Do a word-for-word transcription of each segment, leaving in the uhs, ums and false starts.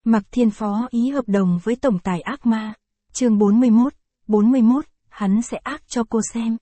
Mạc Thiên Phó ý hợp đồng với tổng tài ác ma. Chương bốn mươi mốt, bốn mươi mốt, hắn sẽ ác cho cô xem.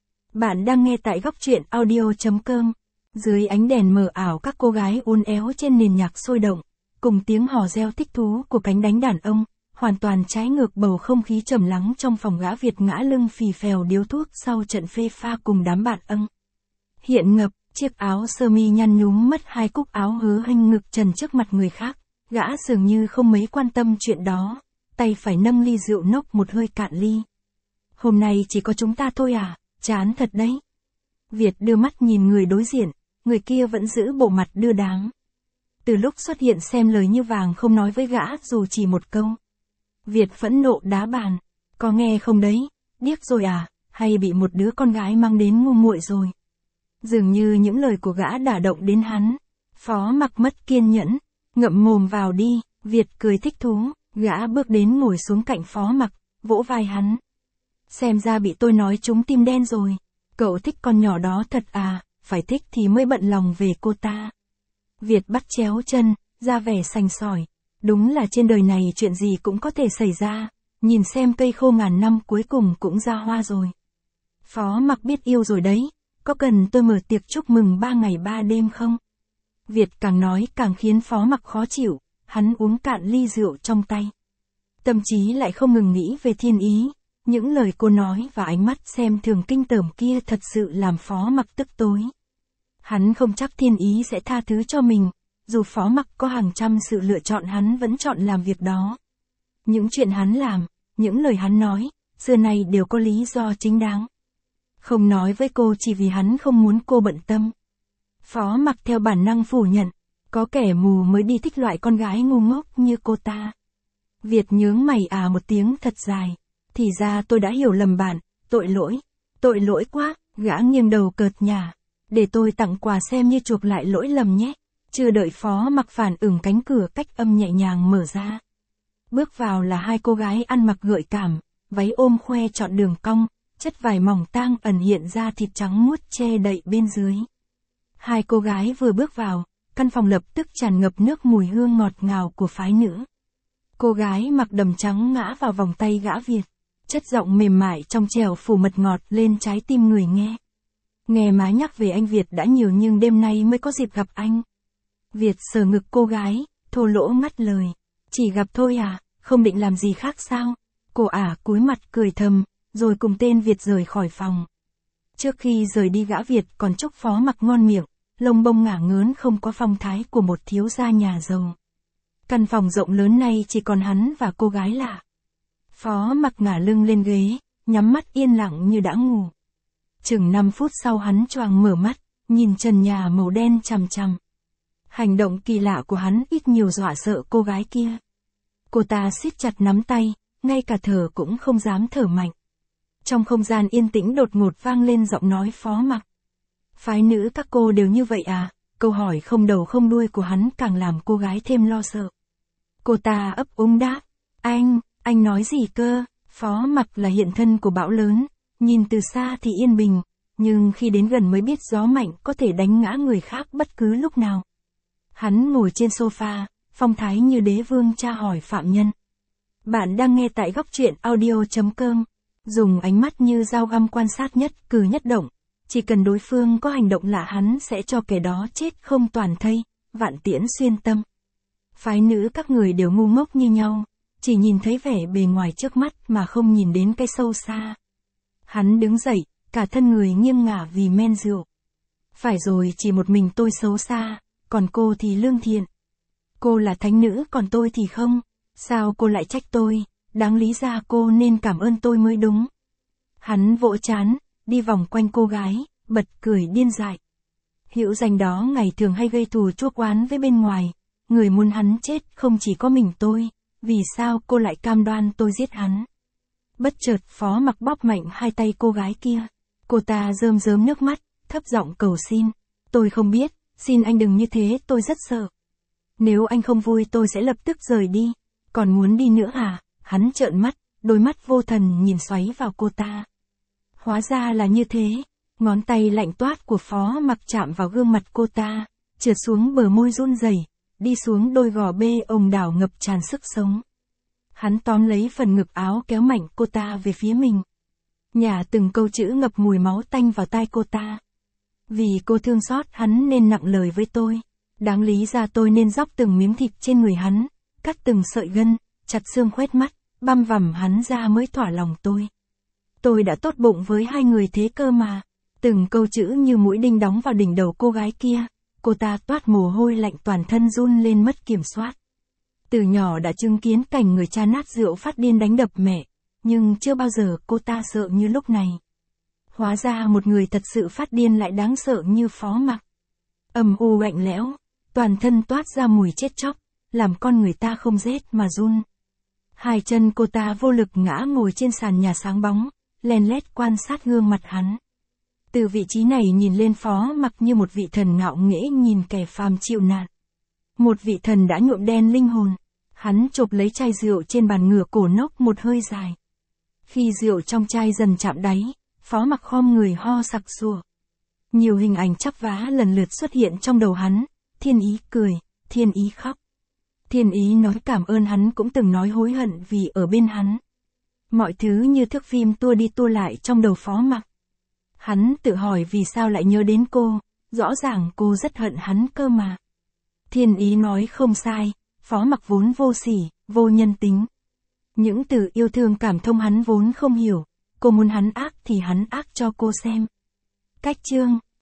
Bạn đang nghe tại góc truyện audio chấm com. Dưới ánh đèn mờ ảo các cô gái uốn éo trên nền nhạc sôi động, cùng tiếng hò reo thích thú của cánh đánh đàn ông, hoàn toàn trái ngược bầu không khí trầm lắng trong phòng gã Việt ngã lưng phì phèo điếu thuốc sau trận phê pha cùng đám bạn âng. Hiện ngập, chiếc áo sơ mi nhăn nhúm mất hai cúc áo hớ hênh ngực trần trước mặt người khác, gã dường như không mấy quan tâm chuyện đó, tay phải nâng ly rượu nốc một hơi cạn ly. Hôm nay chỉ có chúng ta thôi à, chán thật đấy. Việt đưa mắt nhìn người đối diện, người kia vẫn giữ bộ mặt đưa đám. Từ lúc xuất hiện xem lời như vàng không nói với gã dù chỉ một câu. Việt phẫn nộ đá bàn, có nghe không đấy, điếc rồi à, hay bị một đứa con gái mang đến ngu muội rồi. Dường như những lời của gã đả động đến hắn. Phó Mặc mất kiên nhẫn, ngậm mồm vào đi, Việt cười thích thú, gã bước đến ngồi xuống cạnh Phó Mặc, vỗ vai hắn. Xem ra bị tôi nói trúng tim đen rồi, cậu thích con nhỏ đó thật à, phải thích thì mới bận lòng về cô ta. Việt bắt chéo chân, ra vẻ sành sỏi, đúng là trên đời này chuyện gì cũng có thể xảy ra, nhìn xem cây khô ngàn năm cuối cùng cũng ra hoa rồi. Phó Mặc biết yêu rồi đấy, có cần tôi mở tiệc chúc mừng ba ngày ba đêm không? Việt càng nói càng khiến Phó Mặc khó chịu, hắn uống cạn ly rượu trong tay. Tâm trí lại không ngừng nghĩ về Thiên Ý, những lời cô nói và ánh mắt xem thường kinh tởm kia thật sự làm Phó Mặc tức tối. Hắn không chắc Thiên Ý sẽ tha thứ cho mình, dù Phó Mặc có hàng trăm sự lựa chọn hắn vẫn chọn làm việc đó. Những chuyện hắn làm, những lời hắn nói, xưa nay đều có lý do chính đáng. Không nói với cô chỉ vì hắn không muốn cô bận tâm. Phó Mặc theo bản năng phủ nhận, có kẻ mù mới đi thích loại con gái ngu ngốc như cô ta. Việt nhướng mày à một tiếng thật dài, thì ra tôi đã hiểu lầm bạn, tội lỗi, tội lỗi quá, gã nghiêng đầu cợt nhả, để tôi tặng quà xem như chuộc lại lỗi lầm nhé. Chưa đợi Phó Mặc phản ứng cánh cửa cách âm nhẹ nhàng mở ra. Bước vào là hai cô gái ăn mặc gợi cảm, váy ôm khoe trọn đường cong, chất vải mỏng tang ẩn hiện ra thịt trắng muốt che đậy bên dưới. Hai cô gái vừa bước vào, căn phòng lập tức tràn ngập nước mùi hương ngọt ngào của phái nữ. Cô gái mặc đầm trắng ngã vào vòng tay gã Việt, chất giọng mềm mại trong trẻo phủ mật ngọt lên trái tim người nghe. Nghe má nhắc về anh Việt đã nhiều nhưng đêm nay mới có dịp gặp anh. Việt sờ ngực cô gái, thô lỗ ngắt lời. Chỉ gặp thôi à, không định làm gì khác sao? Cô ả cúi mặt cười thầm, rồi cùng tên Việt rời khỏi phòng. Trước khi rời đi gã Việt còn chúc Phó Mặc ngon miệng, lông bông ngả ngớn không có phong thái của một thiếu gia nhà giàu. Căn phòng rộng lớn này chỉ còn hắn và cô gái lạ. Phó Mặc ngả lưng lên ghế, nhắm mắt yên lặng như đã ngủ. Chừng năm phút sau hắn choàng mở mắt, nhìn trần nhà màu đen chằm chằm. Hành động kỳ lạ của hắn ít nhiều dọa sợ cô gái kia. Cô ta siết chặt nắm tay, ngay cả thở cũng không dám thở mạnh. Trong không gian yên tĩnh đột ngột vang lên giọng nói Phó Mặc. Phái nữ các cô đều như vậy à? Câu hỏi không đầu không đuôi của hắn càng làm cô gái thêm lo sợ. Cô ta ấp úng đáp. Anh, anh nói gì cơ? Phó Mặc là hiện thân của bão lớn, nhìn từ xa thì yên bình, nhưng khi đến gần mới biết gió mạnh có thể đánh ngã người khác bất cứ lúc nào. Hắn ngồi trên sofa, phong thái như đế vương tra hỏi phạm nhân. Bạn đang nghe tại góc truyện audio chấm com. Dùng ánh mắt như dao găm quan sát nhất cử nhất động. Chỉ cần đối phương có hành động lạ hắn sẽ cho kẻ đó chết không toàn thây, vạn tiễn xuyên tâm. Phái nữ các người đều ngu ngốc như nhau, chỉ nhìn thấy vẻ bề ngoài trước mắt mà không nhìn đến cái sâu xa. Hắn đứng dậy, cả thân người nghiêng ngả vì men rượu. Phải rồi, chỉ một mình tôi xấu xa, còn cô thì lương thiện. Cô là thánh nữ còn tôi thì không, sao cô lại trách tôi, đáng lý ra cô nên cảm ơn tôi mới đúng. Hắn vỗ trán, đi vòng quanh cô gái, bật cười điên dại. Hữu danh đó ngày thường hay gây thù chuốc oán với bên ngoài, người muốn hắn chết không chỉ có mình tôi, vì sao cô lại cam đoan tôi giết hắn? Bất chợt Phó Mặc bóp mạnh hai tay cô gái kia, cô ta rơm rớm nước mắt, thấp giọng cầu xin. Tôi không biết, xin anh đừng như thế, tôi rất sợ. Nếu anh không vui tôi sẽ lập tức rời đi, còn muốn đi nữa à? Hắn trợn mắt, đôi mắt vô thần nhìn xoáy vào cô ta. Hóa ra là như thế, ngón tay lạnh toát của Phó Mặc chạm vào gương mặt cô ta, trượt xuống bờ môi run rẩy, đi xuống đôi gò bê ông đảo ngập tràn sức sống. Hắn tóm lấy phần ngực áo kéo mạnh cô ta về phía mình. Nhả từng câu chữ ngập mùi máu tanh vào tai cô ta. Vì cô thương xót hắn nên nặng lời với tôi. Đáng lý ra tôi nên róc từng miếng thịt trên người hắn, cắt từng sợi gân, chặt xương khoét mắt, băm vằm hắn ra mới thỏa lòng tôi. Tôi đã tốt bụng với hai người thế cơ mà. Từng câu chữ như mũi đinh đóng vào đỉnh đầu cô gái kia. Cô ta toát mồ hôi lạnh toàn thân run lên mất kiểm soát. Từ nhỏ đã chứng kiến cảnh người cha nát rượu phát điên đánh đập mẹ, nhưng chưa bao giờ cô ta sợ như lúc này. Hóa ra một người thật sự phát điên lại đáng sợ như Phó Mặc. Âm u lạnh lẽo, toàn thân toát ra mùi chết chóc, làm con người ta không rét mà run. Hai chân cô ta vô lực ngã ngồi trên sàn nhà sáng bóng, len lét quan sát gương mặt hắn. Từ vị trí này nhìn lên Phó Mặc như một vị thần ngạo nghễ nhìn kẻ phàm chịu nạn. Một vị thần đã nhuộm đen linh hồn. Hắn chộp lấy chai rượu trên bàn ngửa cổ nốc một hơi dài. Khi rượu trong chai dần chạm đáy, Phó Mặc khom người ho sặc sụa. Nhiều hình ảnh chắp vá lần lượt xuất hiện trong đầu hắn. Thiên Ý cười, Thiên Ý khóc. Thiên Ý nói cảm ơn hắn cũng từng nói hối hận vì ở bên hắn. Mọi thứ như thước phim tua đi tua lại trong đầu Phó Mặc. Hắn tự hỏi vì sao lại nhớ đến cô, rõ ràng cô rất hận hắn cơ mà. Thiên Ý nói không sai, Phó Mặc vốn vô sỉ, vô nhân tính. Những từ yêu thương cảm thông hắn vốn không hiểu, cô muốn hắn ác thì hắn ác cho cô xem. Cách chương